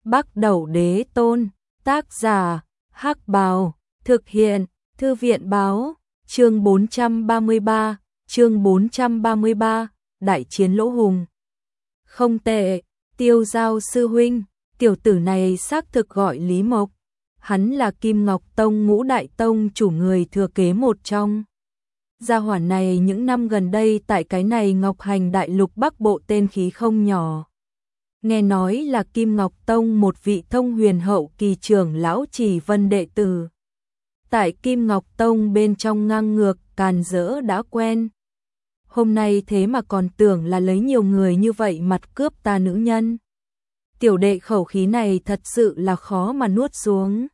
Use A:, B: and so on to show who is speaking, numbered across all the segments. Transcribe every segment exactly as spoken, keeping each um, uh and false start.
A: Bắc Đẩu Đế Tôn, tác giả, Hắc Bào, thực hiện, Thư viện báo, chương bốn trăm ba mươi ba, chương bốn trăm ba mươi ba, Đại chiến Lỗ Hùng. Không tệ, Tiêu Giao sư huynh, tiểu tử này xác thực gọi Lý Mộc. Hắn là Kim Ngọc Tông Ngũ Đại Tông chủ người thừa kế một trong. Gia hỏa này những năm gần đây tại cái này Ngọc Hành Đại Lục Bắc Bộ tên khí không nhỏ. Nghe nói là Kim Ngọc Tông một vị thông huyền hậu kỳ trưởng lão Chỉ Vân đệ tử. Tại Kim Ngọc Tông bên trong ngang ngược, càn rỡ đã quen. Hôm nay thế mà còn tưởng là lấy nhiều người như vậy mặt cướp ta nữ nhân. Tiểu đệ khẩu khí này thật sự là khó mà nuốt xuống.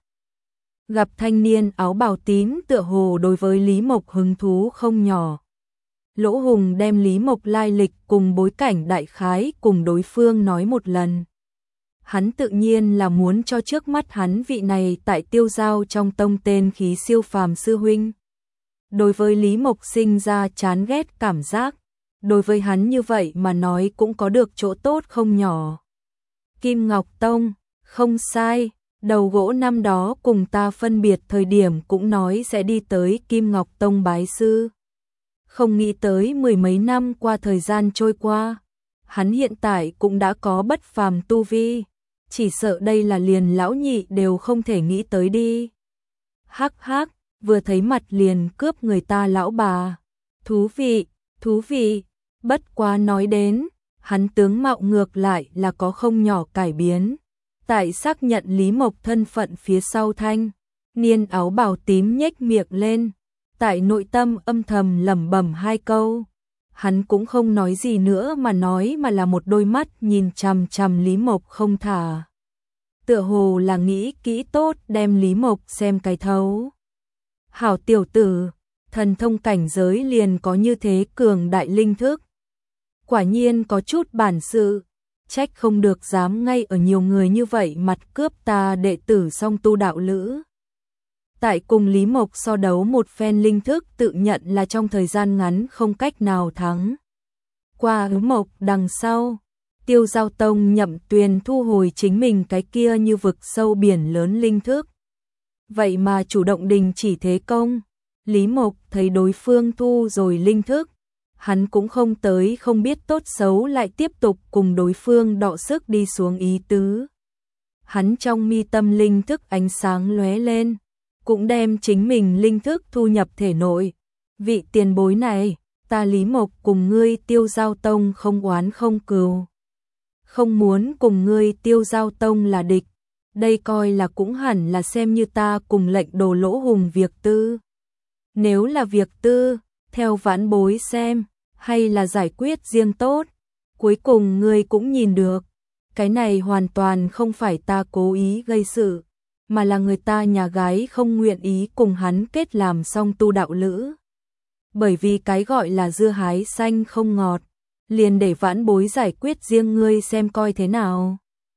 A: Gặp thanh niên áo bào tím tựa hồ đối với Lý Mộc hứng thú không nhỏ. Lỗ Hùng đem Lý Mộc lai lịch cùng bối cảnh đại khái cùng đối phương nói một lần. Hắn tự nhiên là muốn cho trước mắt hắn vị này tại Tiêu Giao trong tông tên khí siêu phàm sư huynh. Đối với Lý Mộc sinh ra chán ghét cảm giác, đối với hắn như vậy mà nói cũng có được chỗ tốt không nhỏ. Kim Ngọc Tông, không sai, đầu gỗ năm đó cùng ta phân biệt thời điểm cũng nói sẽ đi tới Kim Ngọc Tông bái sư. Không nghĩ tới mười mấy năm qua thời gian trôi qua, hắn hiện tại cũng đã có bất phàm tu vi, chỉ sợ đây là liền lão nhị đều không thể nghĩ tới đi. Hắc hắc, vừa thấy mặt liền cướp người ta lão bà. Thú vị, thú vị, bất quá nói đến, hắn tướng mạo ngược lại là có không nhỏ cải biến. Tại xác nhận Lý Mộc thân phận phía sau thanh, niên áo bào tím nhếch miệng lên, tại nội tâm âm thầm lẩm bẩm hai câu. Hắn cũng không nói gì nữa mà nói mà là một đôi mắt nhìn chằm chằm Lý Mộc không thả. Tựa hồ là nghĩ kỹ tốt đem Lý Mộc xem cái thấu. Hảo tiểu tử, thần thông cảnh giới liền có như thế cường đại linh thức. Quả nhiên có chút bản sự, trách không được dám ngay ở nhiều người như vậy mặt cướp ta đệ tử song tu đạo lữ. Tại cùng Lý Mộc so đấu một phen linh thức tự nhận là trong thời gian ngắn không cách nào thắng. Qua Lý Mộc đằng sau, Tiêu Giao Tông Nhậm Tuyền thu hồi chính mình cái kia như vực sâu biển lớn linh thức. Vậy mà chủ động đình chỉ thế công. Lý Mộc thấy đối phương thu rồi linh thức, hắn cũng không tới không biết tốt xấu lại tiếp tục cùng đối phương đọ sức đi xuống ý tứ. Hắn trong mi tâm linh thức ánh sáng lóe lên, cũng đem chính mình linh thức thu nhập thể nội. Vị tiền bối này, ta Lý Mộc cùng ngươi Tiêu Giao Tông không oán không cừu. Không muốn cùng ngươi Tiêu Giao Tông là địch, đây coi là cũng hẳn là xem như ta cùng lệnh đồ Lỗ Hùng việc tư. Nếu là việc tư, theo vãn bối xem, hay là giải quyết riêng tốt, cuối cùng ngươi cũng nhìn được, cái này hoàn toàn không phải ta cố ý gây sự, mà là người ta nhà gái không nguyện ý cùng hắn kết làm song tu đạo lữ. Bởi vì cái gọi là dưa hái xanh không ngọt, liền để vãn bối giải quyết riêng ngươi xem coi thế nào.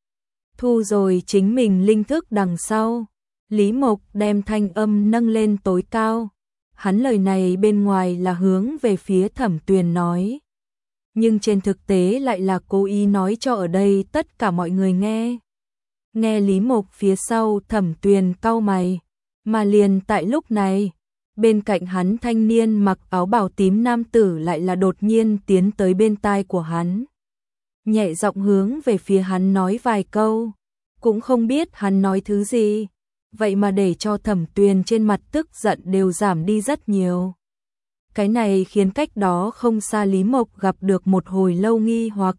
A: Thu rồi chính mình linh thức đằng sau, Lý Mộc đem thanh âm nâng lên tối cao. Hắn lời này bên ngoài là hướng về phía Thẩm Tuyền nói, nhưng trên thực tế lại là cố ý nói cho ở đây tất cả mọi người nghe. Nghe Lý Mộc phía sau Thẩm Tuyền cau mày, mà liền tại lúc này, bên cạnh hắn thanh niên mặc áo bào tím nam tử lại là đột nhiên tiến tới bên tai của hắn. Nhẹ giọng hướng về phía hắn nói vài câu, cũng không biết hắn nói thứ gì. Vậy mà để cho Thẩm Tuyền trên mặt tức giận đều giảm đi rất nhiều. Cái này khiến cách đó không xa Lý Mộc gặp được một hồi lâu nghi hoặc.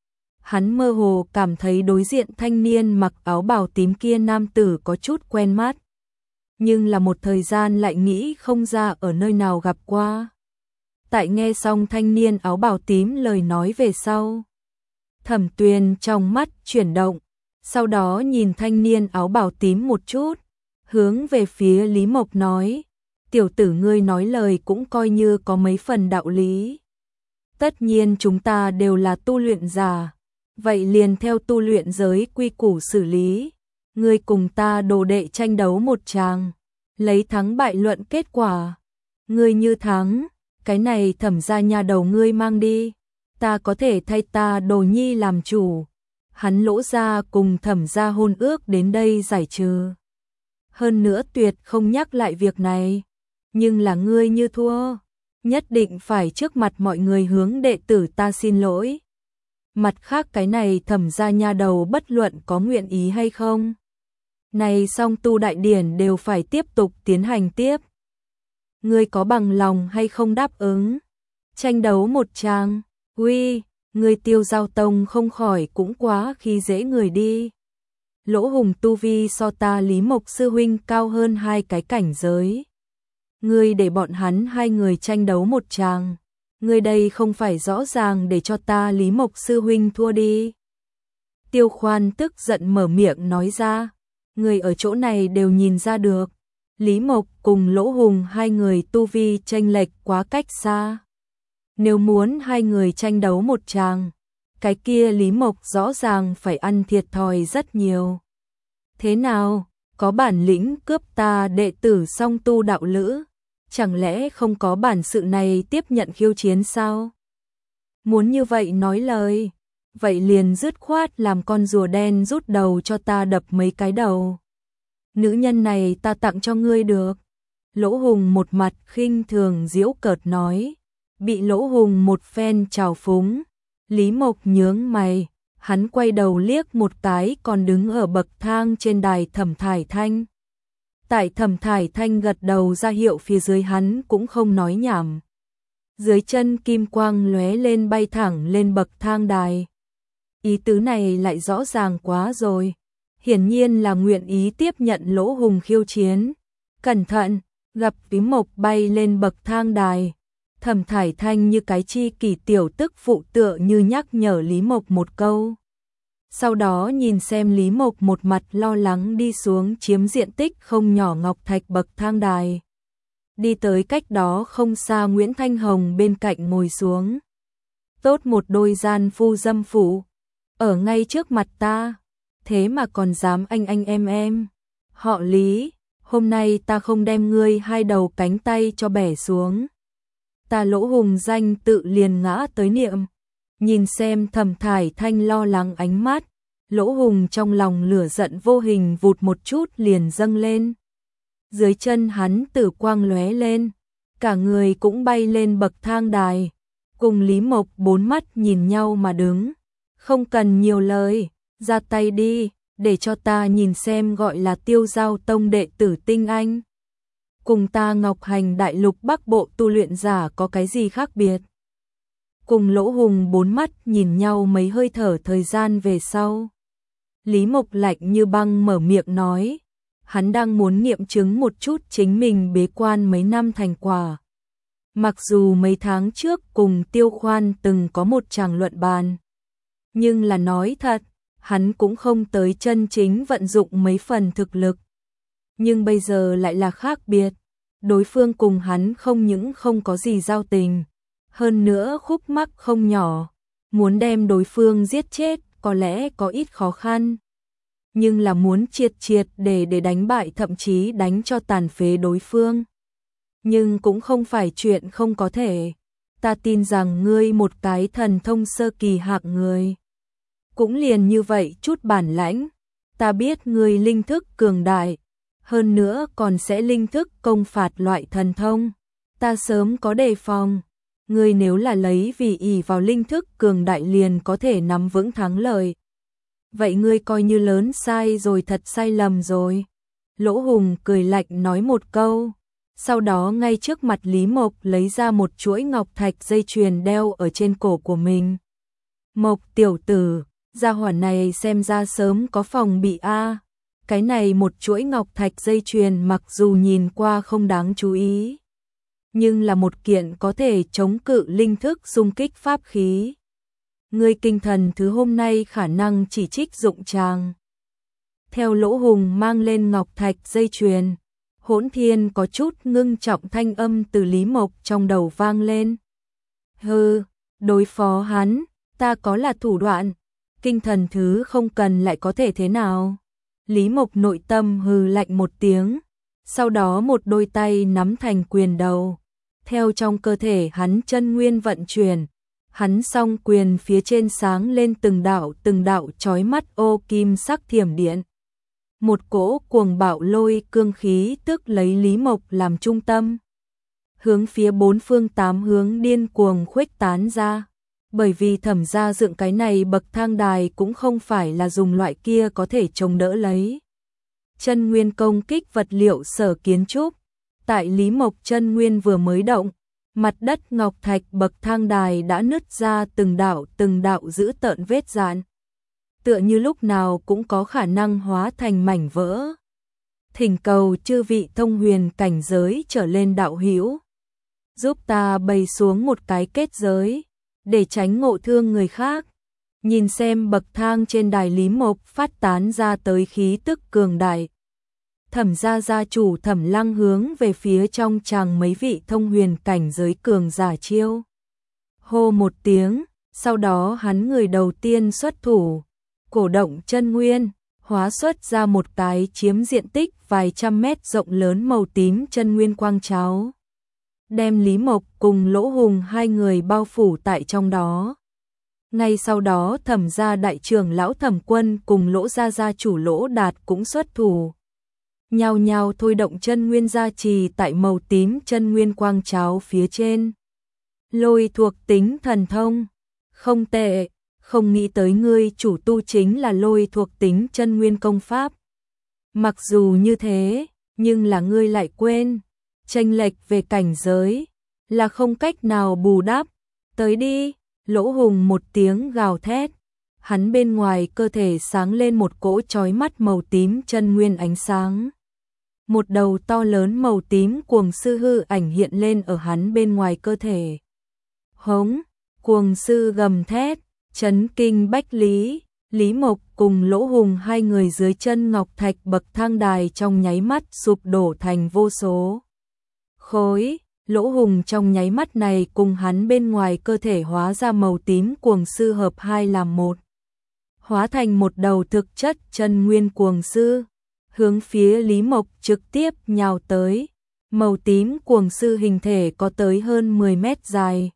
A: Hắn mơ hồ cảm thấy đối diện thanh niên mặc áo bào tím kia nam tử có chút quen mắt. Nhưng là một thời gian lại nghĩ không ra ở nơi nào gặp qua. Tại nghe xong thanh niên áo bào tím lời nói về sau, Thẩm Tuyền trong mắt chuyển động, sau đó nhìn thanh niên áo bào tím một chút, hướng về phía Lý Mộc nói, tiểu tử ngươi nói lời cũng coi như có mấy phần đạo lý. Tất nhiên chúng ta đều là tu luyện giả, vậy liền theo tu luyện giới quy củ xử lý. Ngươi cùng ta đồ đệ tranh đấu một tràng, lấy thắng bại luận kết quả. Ngươi như thắng, cái này Thẩm gia nhà đầu ngươi mang đi, ta có thể thay ta đồ nhi làm chủ. hắn Lỗ gia cùng Thẩm gia hôn ước đến đây giải trừ. Hơn nữa tuyệt không nhắc lại việc này, nhưng là ngươi như thua, nhất định phải trước mặt mọi người hướng đệ tử ta xin lỗi. Mặt khác cái này Thẩm gia nha đầu bất luận có nguyện ý hay không, này song tu đại điển đều phải tiếp tục tiến hành tiếp. Ngươi có bằng lòng hay không đáp ứng? Tranh đấu một tràng, uy, ngươi Tiêu Giao Tông không khỏi cũng quá khi dễ người đi. Lỗ Hùng tu vi so ta Lý Mộc sư huynh cao hơn hai cái cảnh giới. Ngươi để bọn hắn hai người tranh đấu một tràng, ngươi đây không phải rõ ràng để cho ta Lý Mộc sư huynh thua đi. Tiêu Khoan tức giận mở miệng nói ra, người ở chỗ này đều nhìn ra được, Lý Mộc cùng Lỗ Hùng hai người tu vi chênh lệch quá cách xa. Nếu muốn hai người tranh đấu một tràng, cái kia Lý Mộc rõ ràng phải ăn thiệt thòi rất nhiều. Thế nào, có bản lĩnh cướp ta đệ tử song tu đạo lữ, chẳng lẽ không có bản sự này tiếp nhận khiêu chiến sao? Muốn như vậy nói lời, vậy liền dứt khoát làm con rùa đen rút đầu cho ta đập mấy cái đầu. Nữ nhân này ta tặng cho ngươi được. Lỗ Hùng một mặt khinh thường giễu cợt nói, bị Lỗ Hùng một phen trào phúng. Lý Mộc nhướng mày, hắn quay đầu liếc một cái còn đứng ở bậc thang trên đài Thẩm Thải Thanh. Tại Thẩm Thải Thanh gật đầu ra hiệu phía dưới hắn cũng không nói nhảm. Dưới chân kim quang lóe lên bay thẳng lên bậc thang đài. Ý tứ này lại rõ ràng quá rồi. Hiển nhiên là nguyện ý tiếp nhận Lỗ Hùng khiêu chiến. Cẩn thận, gặp Lý Mộc bay lên bậc thang đài. Thẩm Thải Thanh như cái chi kỷ tiểu tức phụ tựa như nhắc nhở Lý Mộc một câu. Sau đó nhìn xem Lý Mộc một mặt lo lắng đi xuống chiếm diện tích không nhỏ ngọc thạch bậc thang đài. Đi tới cách đó không xa Nguyễn Thanh Hồng bên cạnh ngồi xuống. Tốt một đôi gian phu dâm phụ, ở ngay trước mặt ta, thế mà còn dám anh anh em em. Họ Lý, hôm nay ta không đem ngươi hai đầu cánh tay cho bẻ xuống. Ta Lỗ Hùng danh tự liền ngã tới niệm. Nhìn xem Thẩm Thải Thanh lo lắng ánh mắt, Lỗ Hùng trong lòng lửa giận vô hình vụt một chút liền dâng lên. Dưới chân hắn tử quang lóe lên, cả người cũng bay lên bậc thang đài, cùng Lý Mộc bốn mắt nhìn nhau mà đứng. Không cần nhiều lời, ra tay đi, để cho ta nhìn xem gọi là Tiêu Giao Tông đệ tử tinh anh. Cùng ta Ngọc Hành Đại Lục Bắc Bộ tu luyện giả có cái gì khác biệt? Cùng Lỗ Hùng bốn mắt nhìn nhau mấy hơi thở thời gian về sau. Lý Mộc lạnh như băng mở miệng nói, hắn đang muốn nghiệm chứng một chút chính mình bế quan mấy năm thành quả. Mặc dù mấy tháng trước cùng Tiêu Khoan từng có một tràng luận bàn, nhưng là nói thật, hắn cũng không tới chân chính vận dụng mấy phần thực lực. Nhưng bây giờ lại là khác biệt, đối phương cùng hắn không những không có gì giao tình, hơn nữa khúc mắc không nhỏ, muốn đem đối phương giết chết có lẽ có ít khó khăn. Nhưng là muốn triệt triệt để để đánh bại thậm chí đánh cho tàn phế đối phương. Nhưng cũng không phải chuyện không có thể. Ta tin rằng ngươi một cái thần thông sơ kỳ hạng người. Cũng liền như vậy chút bản lãnh. Ta biết ngươi linh thức cường đại. Hơn nữa còn sẽ linh thức công phạt loại thần thông. Ta sớm có đề phòng. Ngươi nếu là lấy vì ỷ vào linh thức cường đại liền có thể nắm vững thắng lợi. Vậy ngươi coi như lớn sai rồi, thật sai lầm rồi. Lỗ Hùng cười lạnh nói một câu. Sau đó ngay trước mặt Lý Mộc lấy ra một chuỗi ngọc thạch dây chuyền đeo ở trên cổ của mình. Mộc tiểu tử, gia hỏa này xem ra sớm có phòng bị a. Cái này một chuỗi ngọc thạch dây chuyền mặc dù nhìn qua không đáng chú ý, nhưng là một kiện có thể chống cự linh thức xung kích pháp khí. Ngươi kinh thần thứ hôm nay khả năng chỉ trích dụng tràng. Theo Lỗ Hùng mang lên ngọc thạch dây chuyền, Hỗn Thiên có chút ngưng trọng thanh âm từ Lý Mộc trong đầu vang lên. Hừ, đối phó hắn, ta có là thủ đoạn, kinh thần thứ không cần lại có thể thế nào. Lý Mộc nội tâm hừ lạnh một tiếng, sau đó một đôi tay nắm thành quyền đầu, theo trong cơ thể hắn chân nguyên vận chuyển, Hắn song quyền phía trên sáng lên từng đạo từng đạo chói mắt ô kim sắc thiểm điện. Một cỗ cuồng bạo lôi cương khí tức lấy Lý Mộc làm trung tâm, hướng phía bốn phương tám hướng điên cuồng khuếch tán ra. Bởi vì Thẩm gia dựng cái này bậc thang đài cũng không phải là dùng loại kia có thể chống đỡ lấy chân nguyên công kích vật liệu sở kiến trúc. Tại Lý Mộc chân nguyên vừa mới động, mặt đất ngọc thạch bậc thang đài đã nứt ra từng đạo từng đạo dữ tợn vết rạn, tựa như lúc nào cũng có khả năng hóa thành mảnh vỡ. Thỉnh cầu chư vị thông huyền cảnh giới trở lên đạo hữu, giúp ta bày xuống một cái kết giới, để tránh ngộ thương người khác. Nhìn xem bậc thang trên đài Lý Mộc phát tán ra tới khí tức cường đại, Thẩm gia gia chủ Thẩm Lăng hướng về phía trong chàng mấy vị thông huyền cảnh giới cường giả chiêu hô một tiếng, sau đó hắn người đầu tiên xuất thủ, cổ động chân nguyên, hóa xuất ra một cái chiếm diện tích vài trăm mét rộng lớn màu tím chân nguyên quang cháo, đem Lý Mộc cùng Lỗ Hùng hai người bao phủ tại trong đó. Ngay sau đó Thẩm gia đại trưởng lão Thẩm Quân cùng Lỗ gia gia chủ Lỗ Đạt cũng xuất thủ, nhao nhao thôi động chân nguyên gia trì tại màu tím chân nguyên quang cháo phía trên. Lôi thuộc tính thần thông, không tệ, không nghĩ tới ngươi chủ tu chính là lôi thuộc tính chân nguyên công pháp. Mặc dù như thế, nhưng là ngươi lại quên, chênh lệch về cảnh giới là không cách nào bù đắp. Tới đi, Lỗ Hùng một tiếng gào thét, hắn bên ngoài cơ thể sáng lên một cỗ chói mắt màu tím chân nguyên ánh sáng. Một đầu to lớn màu tím cuồng sư hư ảnh hiện lên ở hắn bên ngoài cơ thể. Hống, cuồng sư gầm thét, chấn kinh bách lý. Lý Mộc cùng Lỗ Hùng hai người dưới chân ngọc thạch bậc thang đài trong nháy mắt sụp đổ thành vô số khối. Lỗ Hùng trong nháy mắt này cùng hắn bên ngoài cơ thể hóa ra màu tím cuồng sư hợp hai làm một, hóa thành một đầu thực chất chân nguyên cuồng sư, hướng phía Lý Mộc trực tiếp nhào tới. Màu tím cuồng sư hình thể có tới hơn mười mét dài,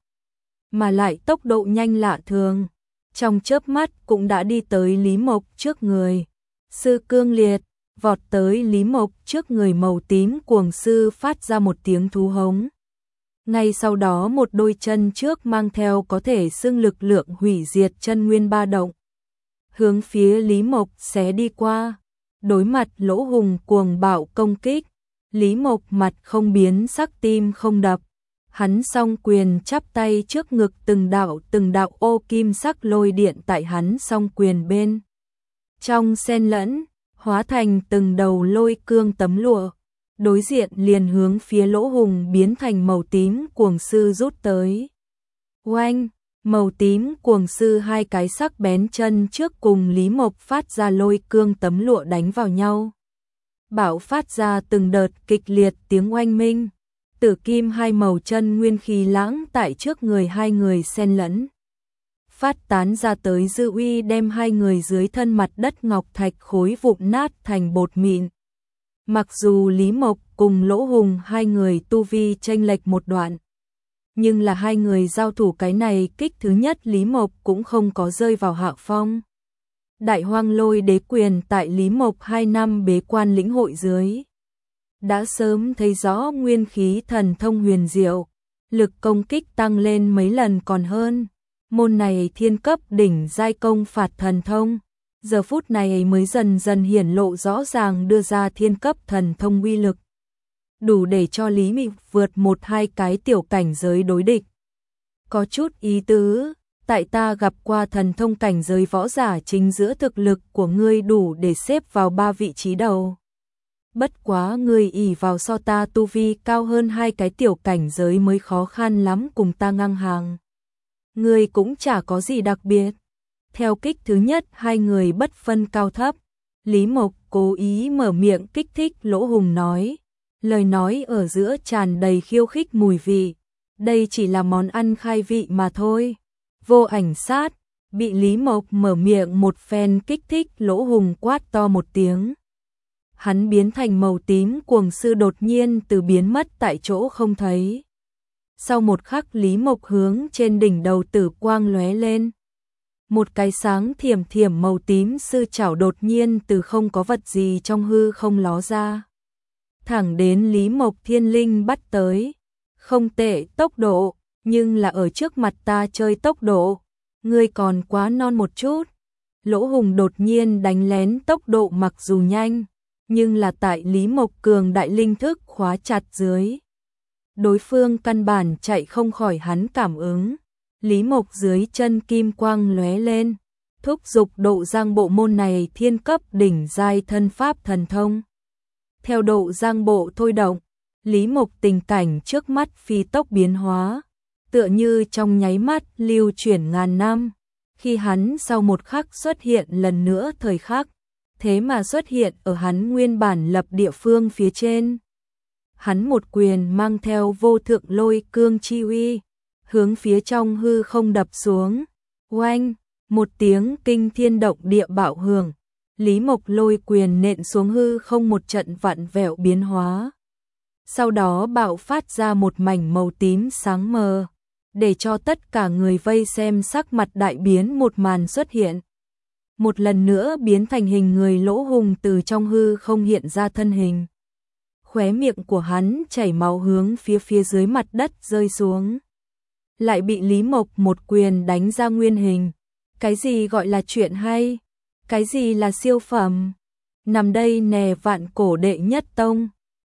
A: mà lại tốc độ nhanh lạ thường, trong chớp mắt cũng đã đi tới Lý Mộc trước người. Sư cương liệt, vọt tới Lý Mộc trước người, màu tím cuồng sư phát ra một tiếng thú hống. Ngay sau đó một đôi chân trước mang theo có thể xưng lực lượng hủy diệt chân nguyên ba động, hướng phía Lý Mộc xé đi qua. Đối mặt Lỗ Hùng cuồng bạo công kích, Lý Mộc mặt không biến sắc tim không đập. Hắn song quyền chắp tay trước ngực, từng đạo từng đạo ô kim sắc lôi điện tại hắn song quyền bên trong xen lẫn, hóa thành từng đầu lôi cương tấm lụa, đối diện liền hướng phía Lỗ Hùng biến thành màu tím cuồng sư rút tới. Oanh, màu tím cuồng sư hai cái sắc bén chân trước cùng Lý Mộc phát ra lôi cương tấm lụa đánh vào nhau, bạo phát ra từng đợt kịch liệt tiếng oanh minh. Tử kim hai màu chân nguyên khí lãng tại trước người hai người xen lẫn, phát tán ra tới dư uy đem hai người dưới thân mặt đất ngọc thạch khối vụn nát thành bột mịn. Mặc dù Lý Mộc cùng Lỗ Hùng hai người tu vi chênh lệch một đoạn, nhưng là hai người giao thủ cái này kích thứ nhất Lý Mộc cũng không có rơi vào hạ phong. Đại Hoang Lôi Đế Quyền tại Lý Mộc hai năm bế quan lĩnh hội dưới, đã sớm thấy rõ nguyên khí thần thông huyền diệu, lực công kích tăng lên mấy lần còn hơn. Môn này thiên cấp đỉnh giai công phạt thần thông, giờ phút này mới dần dần hiển lộ rõ ràng đưa ra thiên cấp thần thông uy lực, đủ để cho Lý Mị vượt một hai cái tiểu cảnh giới đối địch. Có chút ý tứ, tại ta gặp qua thần thông cảnh giới võ giả chính giữa thực lực của ngươi đủ để xếp vào ba vị trí đầu. Bất quá ngươi ỷ vào so ta tu vi cao hơn hai cái tiểu cảnh giới mới khó khăn lắm cùng ta ngang hàng. Ngươi cũng chả có gì đặc biệt. Theo kích thứ nhất hai người bất phân cao thấp, Lý Mộc cố ý mở miệng kích thích Lỗ Hùng nói, lời nói ở giữa tràn đầy khiêu khích mùi vị. Đây chỉ là món ăn khai vị mà thôi. Vô ảnh sát, bị Lý Mộc mở miệng một phen kích thích, Lỗ Hùng quát to một tiếng. Hắn biến thành màu tím cuồng sư đột nhiên từ biến mất tại chỗ không thấy. Sau một khắc Lý Mộc hướng trên đỉnh đầu tử quang lóe lên. Một cái sáng thiểm thiểm màu tím sư chảo đột nhiên từ không có vật gì trong hư không ló ra. Thẳng đến Lý Mộc thiên linh bắt tới. Không tệ tốc độ, nhưng là ở trước mặt ta chơi tốc độ. Ngươi còn quá non một chút. Lỗ Hùng đột nhiên đánh lén tốc độ mặc dù nhanh, nhưng là tại Lý Mộc cường đại linh thức khóa chặt dưới. Đối phương căn bản chạy không khỏi hắn cảm ứng. Lý Mộc dưới chân kim quang lóe lên, thúc giục độ giang bộ môn này thiên cấp đỉnh giai thân pháp thần thông. Theo độ giang bộ thôi động, Lý Mộc tình cảnh trước mắt phi tốc biến hóa, tựa như trong nháy mắt lưu chuyển ngàn năm. Khi hắn sau một khắc xuất hiện lần nữa thời khắc, thế mà xuất hiện ở hắn nguyên bản lập địa phương phía trên. Hắn một quyền mang theo vô thượng lôi cương chi uy, hướng phía trong hư không đập xuống. Oanh, một tiếng kinh thiên động địa bạo hưởng, Lý Mộc lôi quyền nện xuống hư không một trận vặn vẹo biến hóa. Sau đó bạo phát ra một mảnh màu tím sáng mờ, để cho tất cả người vây xem sắc mặt đại biến một màn xuất hiện. Một lần nữa biến thành hình người Lỗ Hùng từ trong hư không hiện ra thân hình. Khóe miệng của hắn chảy máu hướng phía phía dưới mặt đất rơi xuống. Lại bị Lý Mộc một quyền đánh ra nguyên hình. Cái gì gọi là chuyện hay? Cái gì là siêu phẩm? Nằm đây nè vạn cổ đệ nhất tông.